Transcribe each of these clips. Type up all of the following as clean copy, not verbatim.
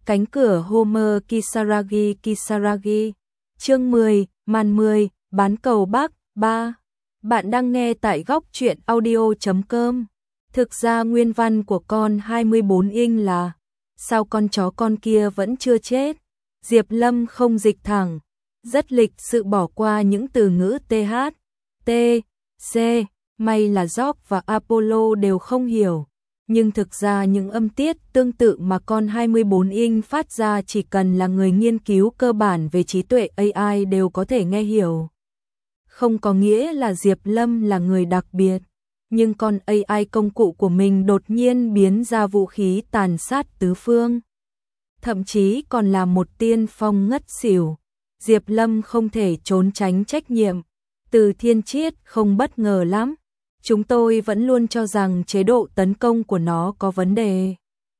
Cánh cửa Homer Kisaragi Kisaragi. Chương 10, màn 10, bán cầu Bắc 3. Bạn đang nghe tại góc truyện audio.com. Thực ra nguyên văn của con 24 inch là: sao con chó con kia vẫn chưa chết? Diệp Lâm không dịch thẳng, rất lịch sự bỏ qua những từ ngữ TH, T, C, may là Jock và Apollo đều không hiểu. Nhưng thực ra những âm tiết tương tự mà con 24 inch phát ra chỉ cần là người nghiên cứu cơ bản về trí tuệ AI đều có thể nghe hiểu. Không có nghĩa là Diệp Lâm là người đặc biệt, nhưng con AI công cụ của mình đột nhiên biến ra vũ khí tàn sát tứ phương. Thậm chí còn là một tiên phong ngất xỉu. Diệp Lâm không thể trốn tránh trách nhiệm. Từ Thiên Chiết không bất ngờ lắm. Chúng tôi vẫn luôn cho rằng chế độ tấn công của nó có vấn đề.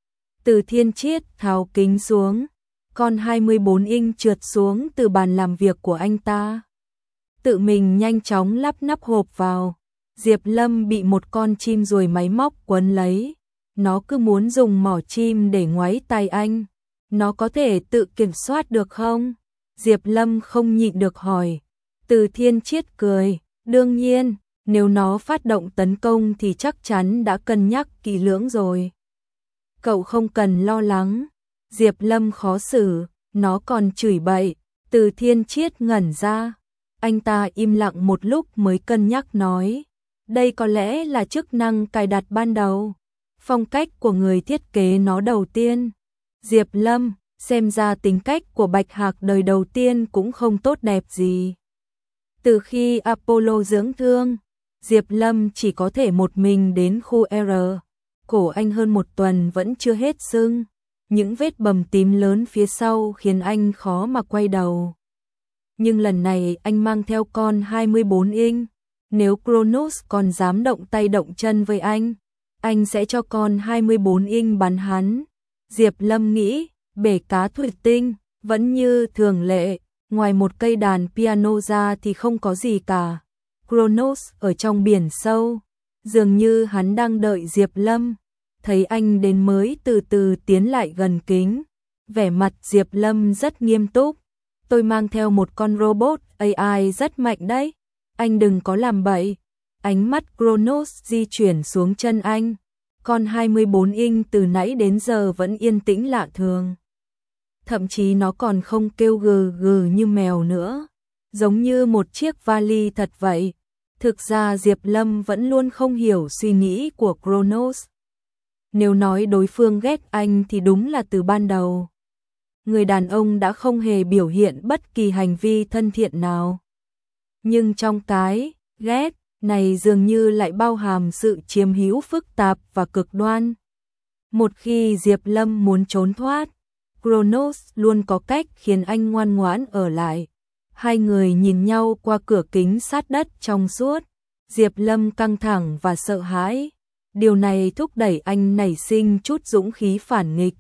Từ Thiên Chiết tháo kính xuống, con 24 inch trượt xuống từ bàn làm việc của anh ta. Tự mình nhanh chóng lắp nắp hộp vào. Diệp Lâm bị một con chim ruồi máy móc quấn lấy. Nó cứ muốn dùng mỏ chim để ngoáy tai anh. Nó có thể tự kiểm soát được không? Diệp Lâm không nhịn được hỏi. Từ Thiên Chiết cười, đương nhiên. Nếu nó phát động tấn công thì chắc chắn đã cân nhắc kỹ lưỡng rồi. Cậu không cần lo lắng. Diệp Lâm khó xử, nó còn chửi bậy. Từ Thiên Chiết ngẩn ra. Anh ta im lặng một lúc mới cân nhắc nói. Đây có lẽ là chức năng cài đặt ban đầu. Phong cách của người thiết kế nó đầu tiên. Diệp Lâm, xem ra tính cách của Bạch Hạc đời đầu tiên cũng không tốt đẹp gì. Từ khi Apollo dưỡng thương, Diệp Lâm chỉ có thể một mình đến khu R. Cổ anh hơn một tuần vẫn chưa hết sưng. Những vết bầm tím lớn phía sau khiến anh khó mà quay đầu. Nhưng lần này anh mang theo con 24 inch. Nếu Kronos còn dám động tay động chân với anh sẽ cho con 24 inch bắn hắn. Diệp Lâm nghĩ, bể cá thủy tinh, vẫn như thường lệ, ngoài một cây đàn piano ra thì không có gì cả. Kronos ở trong biển sâu, dường như hắn đang đợi Diệp Lâm, thấy anh đến mới từ từ tiến lại gần kính. Vẻ mặt Diệp Lâm rất nghiêm túc. Tôi mang theo một con robot AI rất mạnh đấy, anh đừng có làm bậy. Ánh mắt Kronos di chuyển xuống chân anh. Con 24 inch từ nãy đến giờ vẫn yên tĩnh lạ thường. Thậm chí nó còn không kêu gừ gừ như mèo nữa, giống như một chiếc vali thật vậy. Thực ra Diệp Lâm vẫn luôn không hiểu suy nghĩ của Kronos. Nếu nói đối phương ghét anh thì đúng là từ ban đầu. Người đàn ông đã không hề biểu hiện bất kỳ hành vi thân thiện nào. Nhưng trong cái ghét này dường như lại bao hàm sự chiếm hữu phức tạp và cực đoan. Một khi Diệp Lâm muốn trốn thoát, Kronos luôn có cách khiến anh ngoan ngoãn ở lại. Hai người nhìn nhau qua cửa kính sát đất trong suốt. Diệp Lâm căng thẳng và sợ hãi. Điều này thúc đẩy anh nảy sinh chút dũng khí phản nghịch.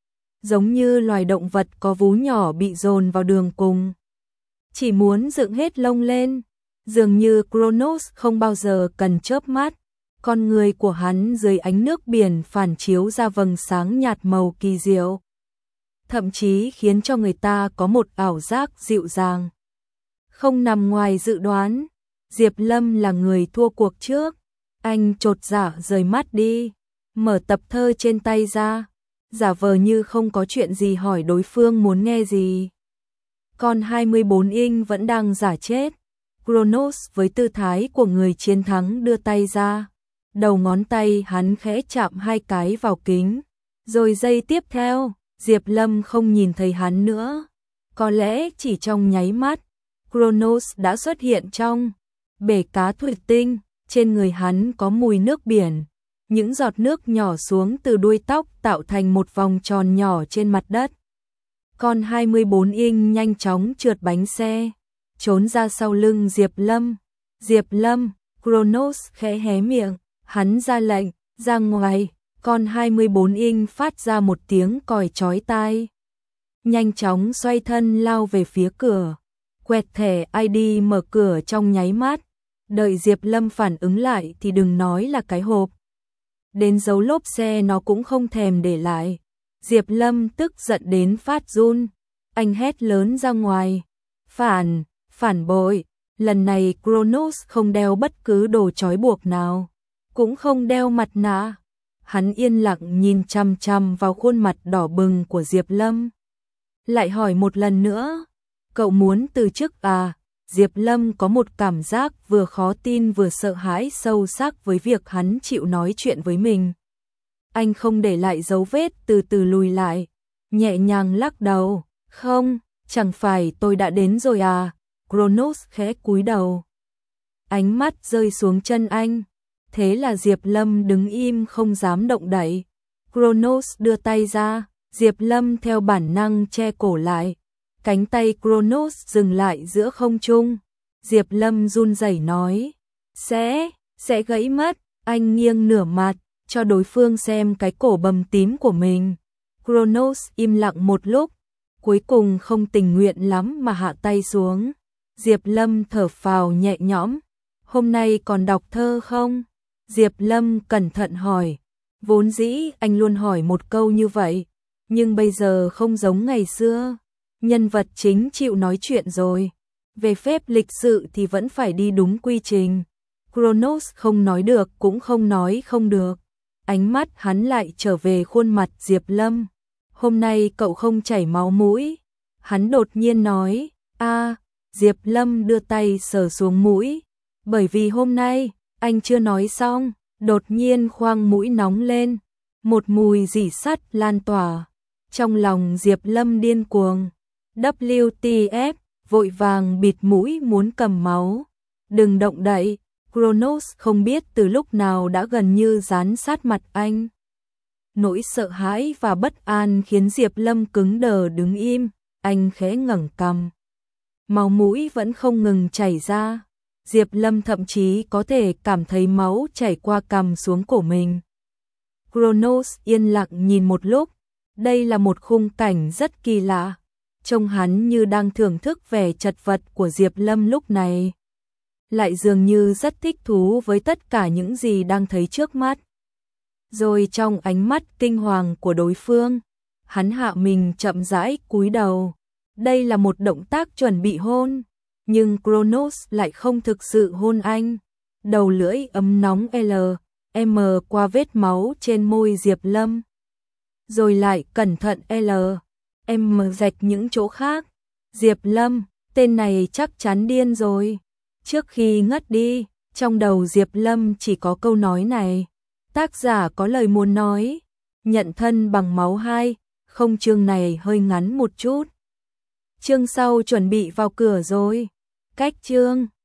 Giống như loài động vật có vú nhỏ bị dồn vào đường cùng. Chỉ muốn dựng hết lông lên. Dường như Kronos không bao giờ cần chớp mắt. Con người của hắn dưới ánh nước biển phản chiếu ra vầng sáng nhạt màu kỳ diệu. Thậm chí khiến cho người ta có một ảo giác dịu dàng. Không nằm ngoài dự đoán, Diệp Lâm là người thua cuộc trước. Anh chột dạ rời mắt đi, mở tập thơ trên tay ra, giả vờ như không có chuyện gì hỏi đối phương muốn nghe gì. Con 24 inch vẫn đang giả chết. Kronos với tư thái của người chiến thắng đưa tay ra. Đầu ngón tay hắn khẽ chạm hai cái vào kính. Rồi giây tiếp theo, Diệp Lâm không nhìn thấy hắn nữa. Có lẽ chỉ trong nháy mắt, Kronos đã xuất hiện trong bể cá thủy tinh. Trên người hắn có mùi nước biển. Những giọt nước nhỏ xuống từ đuôi tóc tạo thành một vòng tròn nhỏ trên mặt đất. Con 24 inch nhanh chóng trượt bánh xe, trốn ra sau lưng Diệp Lâm. Diệp Lâm, Kronos khẽ hé miệng, hắn ra lệnh, ra ngoài. Con 24 inch phát ra một tiếng còi chói tai. Nhanh chóng xoay thân lao về phía cửa. Quẹt thẻ ID mở cửa trong nháy mắt. Đợi Diệp Lâm phản ứng lại thì đừng nói là cái hộp. Đến dấu lốp xe nó cũng không thèm để lại. Diệp Lâm tức giận đến phát run, anh hét lớn ra ngoài. Phản bội, lần này Kronos không đeo bất cứ đồ trói buộc nào, cũng không đeo mặt nạ. Hắn yên lặng nhìn chằm chằm vào khuôn mặt đỏ bừng của Diệp Lâm. Lại hỏi một lần nữa, cậu muốn từ chức à? Diệp Lâm có một cảm giác vừa khó tin vừa sợ hãi sâu sắc với việc hắn chịu nói chuyện với mình. Anh không để lại dấu vết, từ từ lùi lại, nhẹ nhàng lắc đầu. Không, chẳng phải tôi đã đến rồi à? Kronos khẽ cúi đầu. Ánh mắt rơi xuống chân anh. Thế là Diệp Lâm đứng im không dám động đậy. Kronos đưa tay ra, Diệp Lâm theo bản năng che cổ lại. Cánh tay Kronos dừng lại giữa không trung. Diệp Lâm run rẩy nói, sẽ gãy mất. Anh nghiêng nửa mặt, cho đối phương xem cái cổ bầm tím của mình. Kronos im lặng một lúc, cuối cùng không tình nguyện lắm mà hạ tay xuống. Diệp Lâm thở phào nhẹ nhõm. Hôm nay còn đọc thơ không? Diệp Lâm cẩn thận hỏi. Vốn dĩ anh luôn hỏi một câu như vậy, nhưng bây giờ không giống ngày xưa. Nhân vật chính chịu nói chuyện rồi. Về phép lịch sự thì vẫn phải đi đúng quy trình. Kronos không nói được cũng không nói không được. Ánh mắt hắn lại trở về khuôn mặt Diệp Lâm. Hôm nay cậu không chảy máu mũi. Hắn đột nhiên nói. Diệp Lâm đưa tay sờ xuống mũi. Bởi vì hôm nay, anh chưa nói xong, đột nhiên khoang mũi nóng lên. Một mùi rỉ sắt lan tỏa. Trong lòng Diệp Lâm điên cuồng. WTF, vội vàng bịt mũi muốn cầm máu. Đừng động đậy. Kronos không biết từ lúc nào đã gần như dán sát mặt anh. Nỗi sợ hãi và bất an khiến Diệp Lâm cứng đờ đứng im, anh khẽ ngẩng cằm. Máu mũi vẫn không ngừng chảy ra. Diệp Lâm thậm chí có thể cảm thấy máu chảy qua cằm xuống cổ mình. Kronos yên lặng nhìn một lúc. Đây là một khung cảnh rất kỳ lạ. Trông hắn như đang thưởng thức vẻ chật vật của Diệp Lâm lúc này. Lại dường như rất thích thú với tất cả những gì đang thấy trước mắt. Rồi trong ánh mắt kinh hoàng của đối phương, hắn hạ mình chậm rãi cúi đầu. Đây là một động tác chuẩn bị hôn, nhưng Kronos lại không thực sự hôn anh. Đầu lưỡi ấm nóng L.M. qua vết máu trên môi Diệp Lâm. Rồi lại cẩn thận L.M. rạch những chỗ khác. Diệp Lâm, tên này chắc chắn điên rồi. Trước khi ngất đi, trong đầu Diệp Lâm chỉ có câu nói này. Tác giả có lời muốn nói. Nhận thân bằng máu 2, không, chương này hơi ngắn một chút. Chương sau chuẩn bị vào cửa rồi. Cách chương